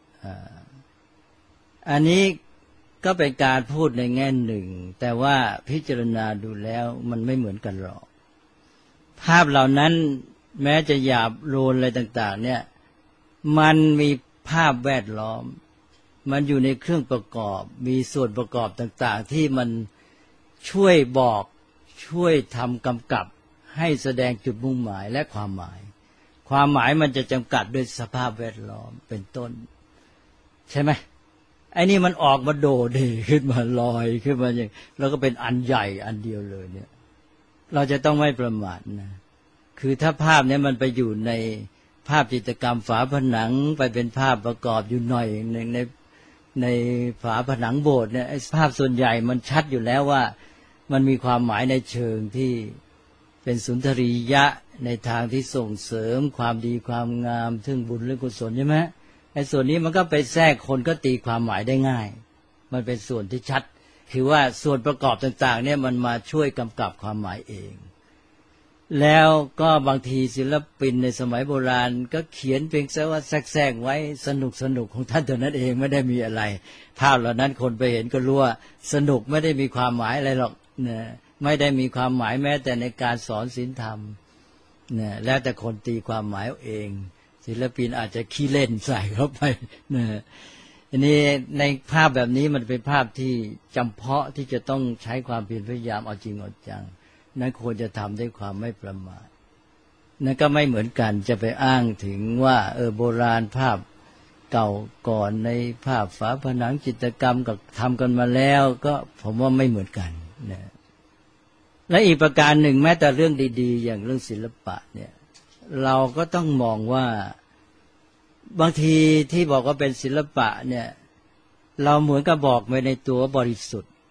อันนี้ก็เป็นการพูดในแง่หนึ่งแต่ว่าพิจารณาดูแล้วมันไม่เหมือนกันหรอกภาพเหล่านั้นแม้จะหยาบโลนอะไรต่างๆเนี่ยมันมีภาพแวดล้อมมันอยู่ในเครื่องประกอบมีส่วนประกอบต่างๆที่มันช่วยบอกช่วยทำกำกับให้แสดงจุดมุ่งหมายและความหมายมันจะจำกัดด้วยสภาพแวดล้อมเป็นต้นใช่ไหมไอ้นี่มันออกมาโดดขึ้นมาลอยขึ้นมาอย่างแล้วก็เป็นอันใหญ่อันเดียวเลยเนี่ยเราจะต้องไม่ประมาทนะคือถ้าภาพนี้มันไปอยู่ในภาพจิตรกรรมฝาผนังไปเป็นภาพประกอบอยู่หน่อยหนึ่งในฝาผนังโบสถ์เนี่ยไอ้ภาพส่วนใหญ่มันชัดอยู่แล้วว่ามันมีความหมายในเชิงที่เป็นสุนทรียะในทางที่ส่งเสริมความดีความงามซึ่งบุญหรือกุศลใช่ไหมไอ้ส่วนนี้มันก็ไปแทรกคนก็ตีความหมายได้ง่ายมันเป็นส่วนที่ชัดคือว่าส่วนประกอบต่างๆเนี่ยมันมาช่วยกำกับความหมายเองแล้วก็บางทีศิลปินในสมัยโบราณก็เขียนเพียงแค่ว่าแทรกไว้สนุกของท่านเท่านั้นเองไม่ได้มีอะไรภาพเหล่านั้นคนไปเห็นก็รู้ว่าสนุกไม่ได้มีความหมายอะไรหรอกนะไม่ได้มีความหมายแม้แต่ในการสอนศีลธรรมนะแล้วแต่คนตีความหมายเองศิลปินอาจจะขี้เล่นใส่เข้าไปนะอันนี้ในภาพแบบนี้มันเป็นภาพที่จำเพาะที่จะต้องใช้ความเพียรพยายามเอาจริงเอาจังนั้นควรจะทำด้วยความไม่ประมาทนั่นก็ไม่เหมือนกันจะไปอ้างถึงว่าโบราณภาพเก่าก่อนในภาพฝาผนังจิตรกรรมกับทำกันมาแล้วก็ผมว่าไม่เหมือนกันนะและอีกประการหนึ่งแม้แต่เรื่องดีๆอย่างเรื่องศิลปะเนี่ยเราก็ต้องมองว่าบางทีที่บอกว่าเป็นศิลปะเนี่ยเราเหมือนกับบอกไว้ในตัวบริสุทธิ์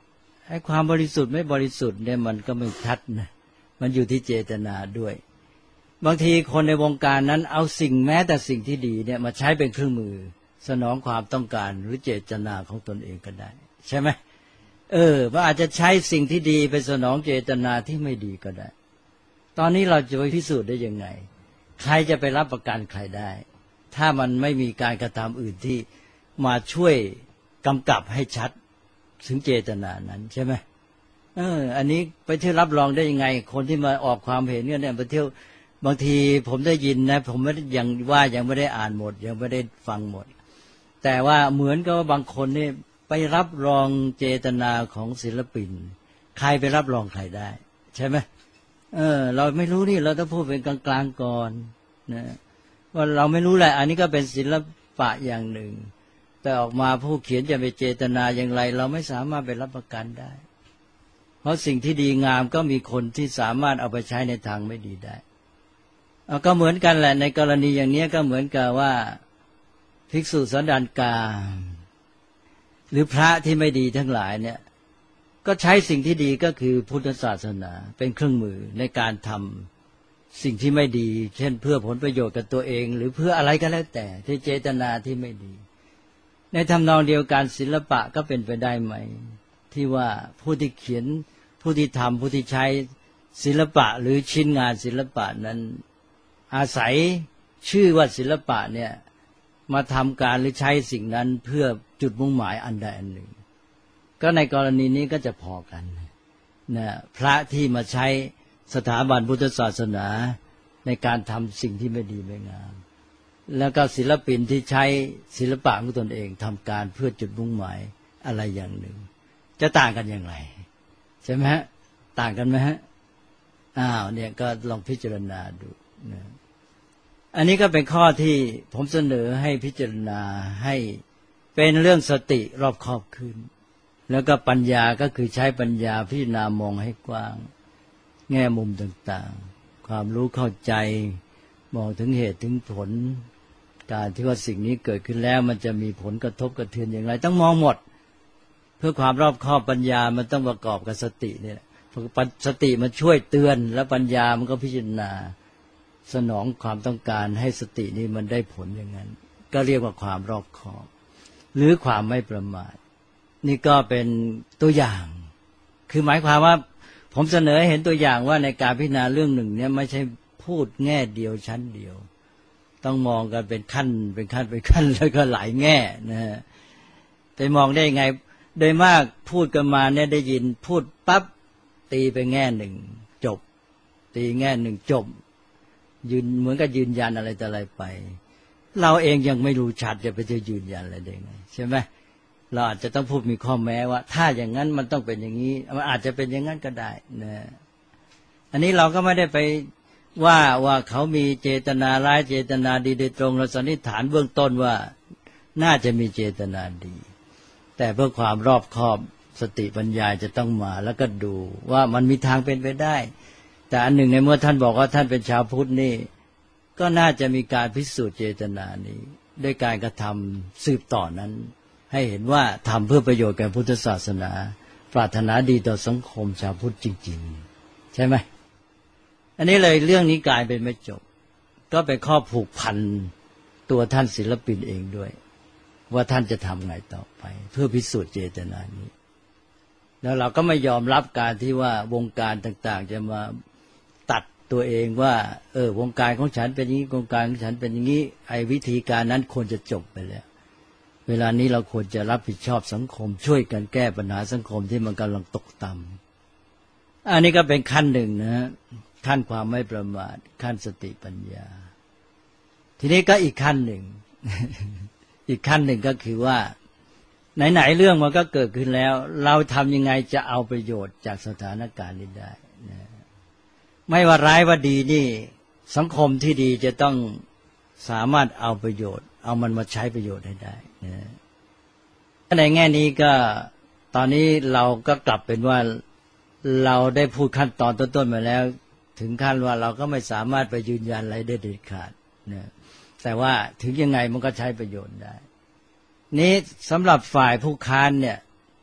ไอ้ความบริสุทธิ์ไม่บริสุทธิ์เนี่ยมันก็ไม่ชัดนะมันอยู่ที่เจตนาด้วยบางทีคนในวงการนั้นเอาสิ่งแม้แต่สิ่งที่ดีเนี่ยมาใช้เป็นเครื่องมือสนองความต้องการหรือเจตนาของตนเองก็ได้ใช่ไหมว่าอาจจะใช้สิ่งที่ดีไปสนองเจตนาที่ไม่ดีก็ได้ตอนนี้เราจะไปพิสูจน์ได้ยังไงใครจะไปรับประกันใครได้ถ้ามันไม่มีการกระทำอื่นที่มาช่วยกำกับให้ชัดถึงเจตนานั้นใช่ไหมอันนี้ไปเที่ยวรับรองได้ยังไงคนที่มาออกความเห็นเนี่ยไปเที่ยวบางทีผมได้ยินนะผมไม่ได้ยังไม่ได้อ่านหมดยังไม่ได้ฟังหมดแต่ว่าเหมือนกับว่าบางคนนี่ไปรับรองเจตนาของศิลปินใครไปรับรองใครได้ใช่ไหมเราไม่รู้นี่เราต้องพูดเป็นกลางๆก่อนนะว่าเราไม่รู้แหละอันนี้ก็เป็นศิลปะอย่างหนึ่งแต่ออกมาผู้เขียนจะไปเจตนาอย่างไรเราไม่สามารถไปรับประกันได้เพราะสิ่งที่ดีงามก็มีคนที่สามารถเอาไปใช้ในทางไม่ดีได้ก็เหมือนกันแหละในกรณีอย่างนี้ก็เหมือนกับว่าภิกษุสันดานกาหรือพระที่ไม่ดีทั้งหลายเนี่ยก็ใช้สิ่งที่ดีก็คือพุทธศาสนาเป็นเครื่องมือในการทำสิ่งที่ไม่ดีเช่นเพื่อผลประโยชน์กับตัวเองหรือเพื่ออะไรก็แล้วแต่ที่เจตนาที่ไม่ดีในทำนองเดียวกันศิลปะก็เป็นไปได้ไหมที่ว่าผู้ที่เขียนผู้ที่ทำผู้ที่ใช้ศิลปะหรือชิ้นงานศิลปะนั้นอาศัยชื่อว่าศิลปะเนี่ยมาทำการหรือใช้สิ่งนั้นเพื่อจุดมุ่งหมายอันใดอันหนึ่งก็ในกรณีนี้ก็จะพอกันนะพระที่มาใช้สถาบันพุทธศาสนาในการทำสิ่งที่ไม่ดีไม่งามแล้วก็ศิลปินที่ใช้ศิลปะของตนเองทำการเพื่อจุดมุ่งหมายอะไรอย่างหนึ่งจะต่างกันอย่างไรใช่ไหมฮะต่างกันไหมฮะเนี่ยก็ลองพิจารณาดูนะอันนี้ก็เป็นข้อที่ผมเสนอให้พิจารณาให้เป็นเรื่องสติรอบคอบขึ้นแล้วก็ปัญญาก็คือใช้ปัญญาพิจารณามองให้กว้างแง่มุมต่างๆความรู้เข้าใจมองถึงเหตุถึงผลการที่ว่าสิ่งนี้เกิดขึ้นแล้วมันจะมีผลกระทบกระเทือนอย่างไรต้องมองหมดเพื่อความรอบคอบปัญญามันต้องประกอบกับสติเนี่ยสติมันช่วยเตือนแล้วปัญญามันก็พิจารณาสนองความต้องการให้สตินี้มันได้ผลอย่างนั้นก็เรียกว่าความรอบคอบหรือความไม่ประมาทนี่ก็เป็นตัวอย่างคือหมายความว่าผมเสนอให้เห็นตัวอย่างว่าในการพิจารณาเรื่องหนึ่งเนี่ยไม่ใช่พูดแง่เดียวชั้นเดียวต้องมองกันเป็นขั้นแล้วก็หลายแง่นะฮะไปมองได้ยังไงโดยมากพูดกันมาเนี่ยได้ยินพูดปั๊บตีไปแง่หนึ่งจบตีแง่หนึ่งจบยืนเหมือนกับยืนยันอะไรต่ออะไรไปเราเองยังไม่รู้ชัดจะไปยืนยันอะไรได้ไงใช่ไหมเราอาจจะต้องพูดมีข้อแม้ว่าถ้าอย่างนั้นมันต้องเป็นอย่างนี้มันอาจจะเป็นอย่างนั้นก็ได้นะอันนี้เราก็ไม่ได้ไปว่าเขามีเจตนาร้ายเจตนาดีโดยตรงเราสันนิษฐานเบื้องต้นว่าน่าจะมีเจตนาดีแต่เพื่อความรอบคอบสติปัญญาจะต้องมาแล้วก็ดูว่ามันมีทางเป็นไปได้แต่อันหนึ่งในเมื่อท่านบอกว่าท่านเป็นชาวพุทธนี่ก็น่าจะมีการพิสูจน์เจตนานี้ด้วยการกระทำสืบต่อนั้นให้เห็นว่าทำเพื่อประโยชน์แก่พุทธศาสนาปรารถนาดีต่อสังคมชาวพุทธจริงๆใช่ไหมอันนี้เลยเรื่องนี้กลายเป็นไม่จบก็เป็นข้อผูกพันตัวท่านศิลปินเองด้วยว่าท่านจะทำไงต่อไปเพื่อพิสูจน์เจตนานี้แล้วเราก็ไม่ยอมรับการที่ว่าวงการต่างๆจะมาตัดตัวเองว่าวงการของฉันเป็นอย่างนี้วงการของฉันเป็นอย่างนี้ไอ้วิธีการนั้นควรจะจบไปแล้วเวลานี้เราควรจะรับผิดชอบสังคมช่วยกันแก้ปัญหาสังคมที่มันกำลังตกต่ำอันนี้ก็เป็นขั้นหนึ่งนะขั้นความไม่ประมาทขั้นสติปัญญาทีนี้ก็อีกขั้นหนึ่ง อีกขั้นหนึ่งก็คือว่าไหนๆเรื่องมันก็เกิดขึ้นแล้วเราทำยังไงจะเอาประโยชน์จากสถานการณ์นี้ได้นะไม่ว่าร้ายว่าดีนี่สังคมที่ดีจะต้องสามารถเอาประโยชน์เอามันมาใช้ประโยชน์ให้ได้นะในแง่นี้ก็ตอนนี้เราก็กลับเป็นว่าเราได้พูดขั้นตอนต้นๆมาแล้วถึงขั้นว่าเราก็ไม่สามารถไปยืนยันอะไรได้เด็ดขาดนะแต่ว่าถึงยังไงมันก็ใช้ประโยชน์ได้นี้สำหรับฝ่ายผู้ค้านเนี่ย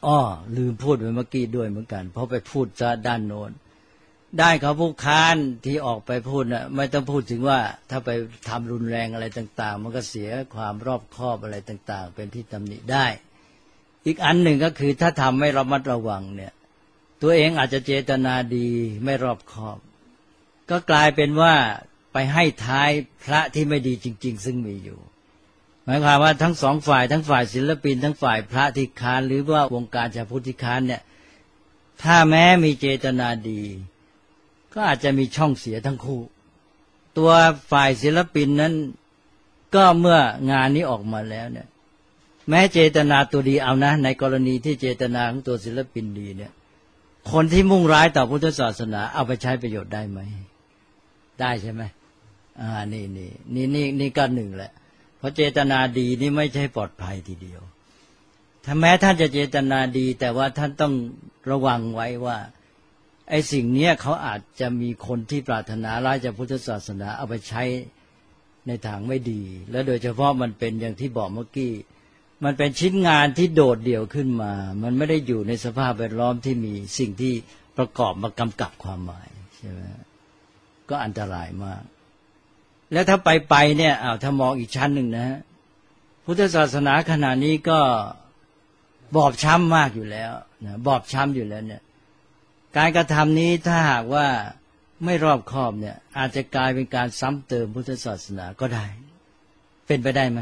ลืมพูดไปเมื่อกี้ด้วยเหมือนกันเพราะไปพูดซะด้านโน้นได้เขาผู้ค้านที่ออกไปพูดน่ะไม่ต้องพูดถึงว่าถ้าไปทำรุนแรงอะไรต่างๆมันก็เสียความรอบคอบอะไรต่างๆเป็นที่ตำหนิได้อีกอันหนึ่งก็คือถ้าทำไม่ระมัดระวังเนี่ยตัวเองอาจจะเจตนาดีไม่รอบคอบก็กลายเป็นว่าไปให้ท้ายพระที่ไม่ดีจริงๆซึ่งมีอยู่หมายความว่าทั้งสองฝ่ายทั้งฝ่ายศิลปินทั้งฝ่ายพระที่ค้านหรือว่าวงการชาวพุทธที่ค้านเนี่ยถ้าแม้มีเจตนาดีก็อาจจะมีช่องเสียทั้งคู่ตัวฝ่ายศิลปินนั้นก็เมื่องานนี้ออกมาแล้วเนี่ยแม้เจตนาตัวดีเอานะในกรณีที่เจตนาของตัวศิลปินดีเนี่ยคนที่มุ่งร้ายต่อพุทธศาสนาเอาไปใช้ประโยชน์ได้ไหมได้ใช่ไหมนี่ก็หนึ่งแหละเพราะเจตนาดีนี่ไม่ใช่ปลอดภัยทีเดียวถ้าแม้ท่านจะเจตนาดีแต่ว่าท่านต้องระวังไว้ว่าไอ้สิ่งนี้เขาอาจจะมีคนที่ปรารถนาร้ายจากพุทธศาสนาเอาไปใช้ในทางไม่ดีและโดยเฉพาะมันเป็นอย่างที่บอกเมื่อกี้มันเป็นชิ้นงานที่โดดเดี่ยวขึ้นมามันไม่ได้อยู่ในสภาพแวดล้อมที่มีสิ่งที่ประกอบมากำกับความหมายใช่ไหมก็อันตรายมากแล้วถ้าไปเนี่ยถ้ามองอีกชั้นหนึ่งนะฮะพุทธศาสนาขณะนี้ก็บอบช้ำมากอยู่แล้วนะบอบช้ำอยู่แล้วเนี่ยการกระทำนี้ถ้าหากว่าไม่รอบคอบเนี่ยอาจจะกลายเป็นการซ้ำเติมพุทธศาสนาก็ได้เป็นไปได้ไหม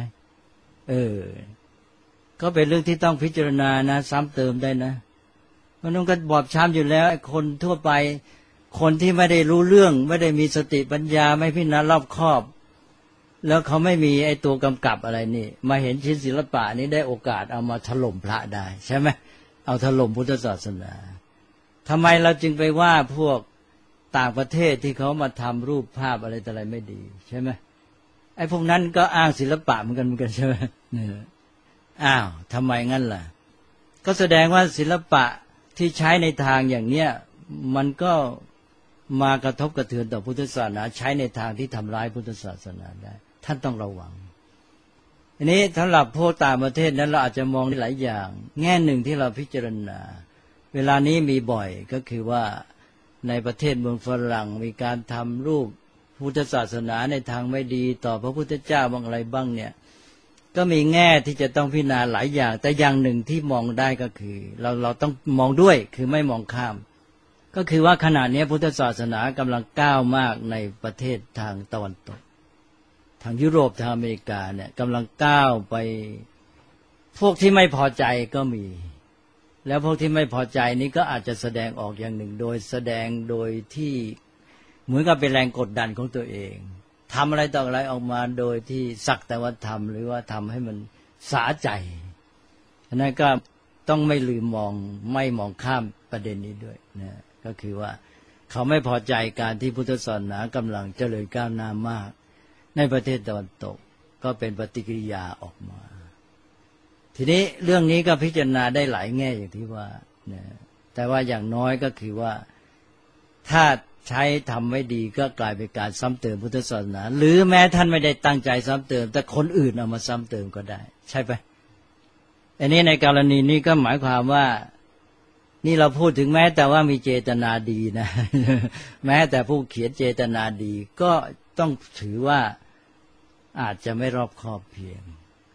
ก็เป็นเรื่องที่ต้องพิจารณานะซ้ำเติมได้นะมันต้องก็บอบช้ำอยู่แล้วไอ้คนทั่วไปคนที่ไม่ได้รู้เรื่องไม่ได้มีสติปัญญาไม่พิจารณารอบคอบแล้วเขาไม่มีไอ้ตัวกำกับอะไรนี่มาเห็นชิ้นศิลปะนี้ได้โอกาสเอามาถล่มพระได้ใช่ไหมเอาถล่มพุทธศาสนาทำไมเราจึงไปว่าพวกต่างประเทศที่เขามาทำรูปภาพอะไรแต่อะไรไม่ดีใช่ไหมไอ้พวกนั้นก็อ้างศิลปะเหมือนกันใช่ไหมทำไมงั้นล่ะก็แสดงว่าศิลปะที่ใช้ในทางอย่างเนี้ยมันก็มากระทบกระเทือนต่อพุทธศาสนาใช้ในทางที่ทำร้ายพุทธศาสนาได้ท่านต้องระวังอันนี้สำหรับพวกต่างประเทศนั้นเราอาจจะมองได้หลายอย่างแง่หนึ่งที่เราพิจารณาเวลานี้มีบ่อยก็คือว่าในประเทศเมืองฝรั่งมีการทำรูปพุทธศาสนาในทางไม่ดีต่อพระพุทธเจ้าบางอะไรบ้างเนี่ยก็มีแง่ที่จะต้องพิจารณาหลายอย่างแต่อย่างหนึ่งที่มองได้ก็คือเราต้องมองด้วยคือไม่มองข้ามก็คือว่าขณะนี้พุทธศาสนากำลังก้าวมากในประเทศทางตะวันตกทางยุโรปทางอเมริกาเนี่ยกำลังก้าวไปพวกที่ไม่พอใจก็มีแล้วพวกที่ไม่พอใจนี้ก็อาจจะแสดงออกอย่างหนึ่งโดยแสดงโดยที่เหมือนกับเป็นแรงกดดันของตัวเองทำอะไรต่ออะไรออกมาโดยที่สักแต่ว่าทำหรือว่าทำให้มันสาใจฉะนั้นก็ต้องไม่ลืมไม่มองข้ามประเด็นนี้ด้วยนะก็คือว่าเขาไม่พอใจการที่พุทธศาสนากำลังเจริญก้าวหน้ามากในประเทศตะวันตกก็เป็นปฏิกิริยาออกมาทีนี้เรื่องนี้ก็พิจารณาได้หลายแง่อย่างที่ว่านะแต่ว่าอย่างน้อยก็คือว่าถ้าใช้ทำไม่ดีก็กลายเป็นการซ้ำเติมพุทธศาสนาหรือแม้ท่านไม่ได้ตั้งใจซ้ำเติมแต่คนอื่นเอามาซ้ำเติมก็ได้ใช่ไหมอันนี้ในกรณีนี้ก็หมายความว่านี่เราพูดถึงแม้แต่ว่ามีเจตนาดีนะแม้แต่ผู้เขียนเจตนาดีก็ต้องถือว่าอาจจะไม่รอบคอบเพียง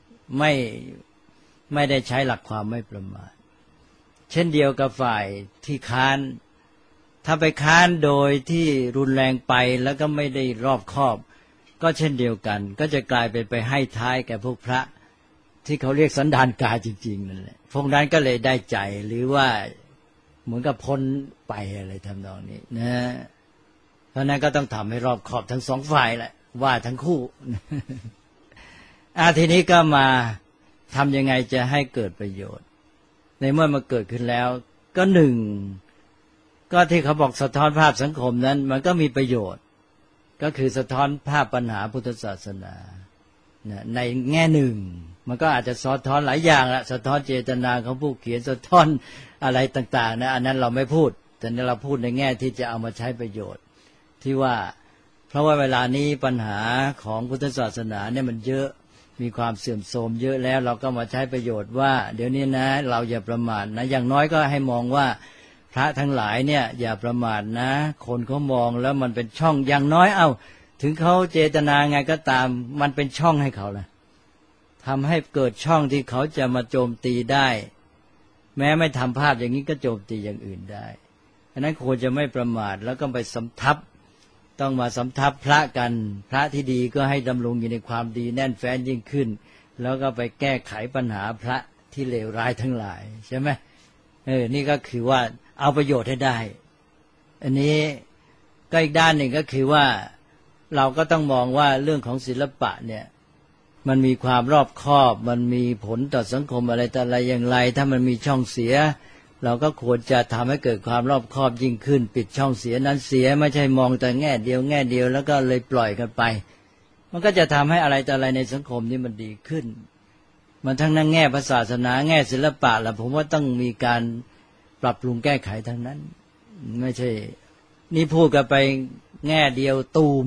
ไม่ได้ใช้หลักความไม่ประมาทเช่นเดียวกับฝ่ายที่ค้านถ้าไปค้านโดยที่รุนแรงไปแล้วก็ไม่ได้รอบคอบก็เช่นเดียวกันก็จะกลายเป็นไปให้ท้ายแก่พวกพระที่เขาเรียกสันดานกาจริงๆนั่นแหละพวกนั้นก็เลยได้ใจหรือว่าเหมือนกับพ้นไปอะไรทำนองนี้นะเพราะนั้นก็ต้องทำให้รอบคอบทั้งสองฝ่ายแหละว่าทั้งคู่ทีนี้ก็มาทำยังไงจะให้เกิดประโยชน์ในเมื่อมาเกิดขึ้นแล้วก็หนึ่งก็ที่เขาบอกสะท้อนภาพสังคมนั้นมันก็มีประโยชน์ก็คือสะท้อนภาพปัญหาพุทธศาสนาในแง่หนึ่งมันก็อาจจะสะท้อนหลายอย่างละสะท้อนเจตนาของผู้เขียนสะท้อนอะไรต่างๆนะอันนั้นเราไม่พูดแต่เราพูดในแง่ที่จะเอามาใช้ประโยชน์ที่ว่าเพราะว่าเวลานี้ปัญหาของพุทธศาสนาเนี่ยมันเยอะมีความเสื่อมโทรมเยอะแล้วเราก็มาใช้ประโยชน์ว่าเดี๋ยวนี้นะเราอย่าประมาทนะอย่างน้อยก็ให้มองว่าพระทั้งหลายเนี่ยอย่าประมาทนะคนเขามองแล้วมันเป็นช่องอย่างน้อยถึงเขาเจตนาไงก็ตามมันเป็นช่องให้เขาล่ะทำให้เกิดช่องที่เขาจะมาโจมตีได้แม้ไม่ทำภาพอย่างนี้ก็โจมตีอย่างอื่นได้ฉะนั้นควรจะไม่ประมาทแล้วก็ไปสำทับต้องมาสำทับพระกันพระที่ดีก็ให้ดำรงอยู่ในความดีแน่นแฟ้นยิ่งขึ้นแล้วก็ไปแก้ไขปัญหาพระที่เลวร้ายทั้งหลายใช่ไหมนี่ก็คือว่าเอาประโยชน์ให้ได้อันนี้ก็อีกด้านหนึ่งก็คือว่าเราก็ต้องมองว่าเรื่องของศิลปะเนี่ยมันมีความรอบคอบมันมีผลต่อสังคมอะไรต่ออะไรอย่างไรถ้ามันมีช่องเสียเราก็ควรจะทำให้เกิดความรอบคอบยิ่งขึ้นปิดช่องเสียนั้นเสียไม่ใช่มองแต่แง่เดียวแล้วก็เลยปล่อยกันไปมันก็จะทำให้อะไรต่ออะไรในสังคมนี้มันดีขึ้นมันทั้งนั้นแง่ศาสนาแง่ศิลปะล่ะผมว่าต้องมีการปรับปรุงแก้ไขทั้งนั้นไม่ใช่นี่พูดกันไปแง่เดียวตูม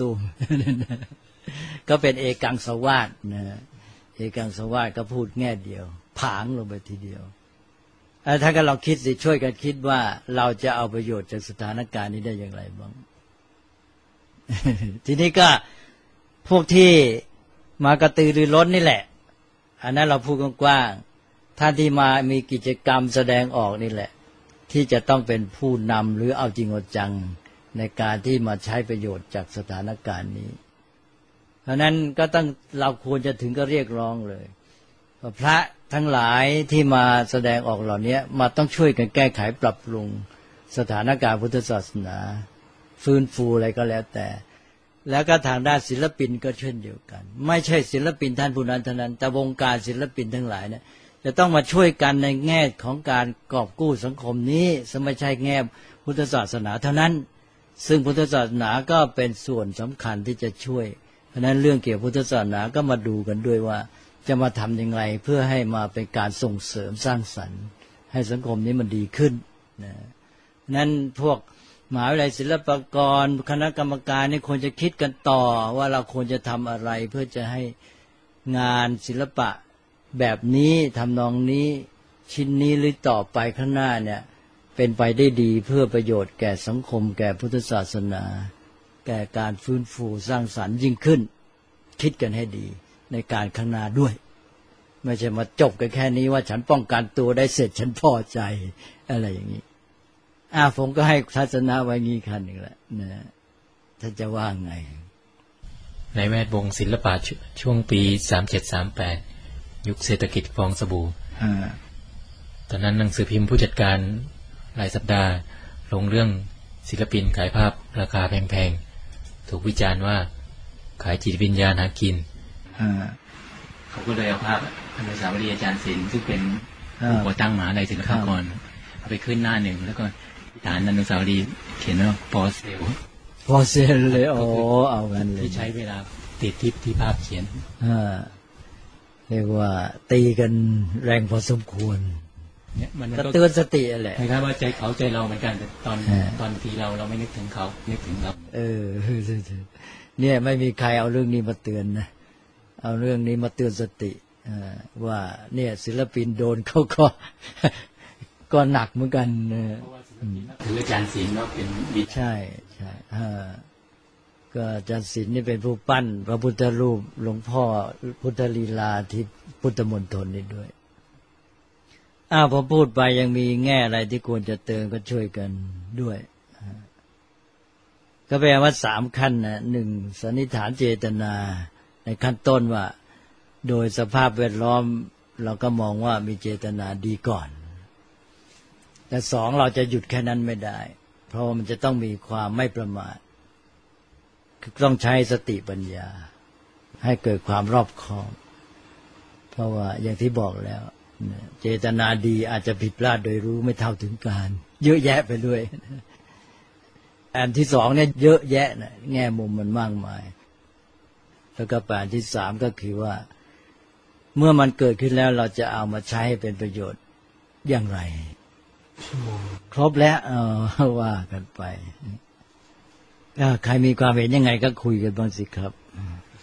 ก็เป็นเอกังสวาทนะเอกังสวาทก็พูดแง่เดียวผางลงไปทีเดียวถ้าก็เราคิดสิช่วยกันคิดว่าเราจะเอาประโยชน์จากสถานการณ์นี้ได้อย่างไรบ้าง ทีนี้ก็พวกที่มากระตือรือร้นนี่แหละอันนั้นเราพูดกว้างๆท่านที่มามีกิจกรรมแสดงออกนี่แหละที่จะต้องเป็นผู้นำหรือเอาจริงเอาจังในการที่มาใช้ประโยชน์จากสถานการณ์นี้เพราะนั้นก็ต้องเราควรจะถึงก็เรียกร้องเลยพระทั้งหลายที่มาแสดงออกเหล่านี้มาต้องช่วยกันแก้ไขปรับปรุงสถานการณ์พุทธศาสนาฟื้นฟูอะไรก็แล้วแต่แล้วก็ทางด้านศิลปินก็เช่นเดียวกันไม่ใช่ศิลปินท่านผู้นั้นเท่านั้นแต่วงการศิลปินทั้งหลายเนี่ยจะต้องมาช่วยกันในแง่ของการกอบกู้สังคมนี้ไม่ใช่แง่พุทธศาสนาเท่านั้นซึ่งพุทธศาสนาก็เป็นส่วนสำคัญที่จะช่วยเพราะนั้นเรื่องเกี่ยวกับพุทธศาสนาก็มาดูกันด้วยว่าจะมาทำยังไงเพื่อให้มาเป็นการส่งเสริมสร้างสรรค์ให้สังคมนี้มันดีขึ้นนะนั้นพวกมหาวิทยาลัยศิลปากรคณะกรรมการนี่ควรจะคิดกันต่อว่าเราควรจะทำอะไรเพื่อจะให้งานศิลปะแบบนี้ทำนองนี้ชิ้นนี้หรือต่อไปข้างหน้าเนี่ยเป็นไปได้ดีเพื่อประโยชน์แก่สังคมแก่พุทธศาสนาแก่การฟื้นฟูสร้างสรรค์ยิ่งขึ้นคิดกันให้ดีในการข้างหน้าด้วยไม่ใช่มาจบกันแค่นี้ว่าฉันป้องกันตัวได้เสร็จฉันพอใจอะไรอย่างนี้ผมก็ให้ทัศนะไว้งี้คันหนึ่งแหละนะท่านจะว่าไงในแวดวงศิลปะช่วงปี37-38ยุคเศรษฐกิจฟองสบู่ตอนนั้นหนังสือพิมพ์ผู้จัดการรายสัปดาห์ลงเรื่องศิลปินขายภาพราคาแพงๆถูกวิจารณ์ว่าขายจิตวิญญาณหากินเขาก็เลยเอาภาพอนุสาวรีย์อาจารย์ศิลป์ซึ่งเป็นผู้ก่อตั้งมหาวิทยาลัยศิลปากรเอาไปขึ้นหน้าหนึ่งแล้วก็ฐานอนุสาวรีย์เขียนว่าพอเซลเลยเอากันเลยที่ใช้เวลาติดที่ภาพเขียนเรียกว่าตีกันแรงพอสมควรเนี่ยมันก็เตือนสติอะไรคล้ายๆว่าใจเขาใจเราเหมือนกันแต่ตอนทีเราไม่นึกถึงเขานึกถึงเราเนี่ยไม่มีใครเอาเรื่องนี้มาเตือนนะเอาเรื่องนี้มาเตือนสติว่าเนี่ยศิลปินโดนเขาก็หนักเหมือนกันถืออาจารย์ศิลป์ว่าเป็นใช่ก็อาจารย์ศิลป์นี่เป็นผู้ปั้นพระพุทธรูปหลวงพ่อพุทธลีลาที่พุทธมณฑลนี่ด้วยพอพูดไปยังมีแง่อะไรที่ควรจะเตือนก็ช่วยกันด้วยก็แปลว่า3ขั้นนะ1สันนิษฐานเจตนาในขั้นต้นว่าโดยสภาพแวดล้อมเราก็มองว่ามีเจตนาดีก่อนแต่2เราจะหยุดแค่นั้นไม่ได้เพราะมันจะต้องมีความไม่ประมาทต้องใช้สติปัญญาให้เกิดความรอบคอบเพราะว่าอย่างที่บอกแล้วเจตนาดีอาจจะผิดพลาดโดยรู้ไม่เท่าถึงการเยอะแยะไปด้วยอันที่2เนี่ยเยอะแยะนะแง่มุมมันมากมายแล้วก็อันที่3ก็คือว่าเมื่อมันเกิดขึ้นแล้วเราจะเอามาใช้ให้เป็นประโยชน์อย่างไรครบแล้วว่ากันไปใครมีความเห็นยังไงก็คุยกันบ้างสิครับ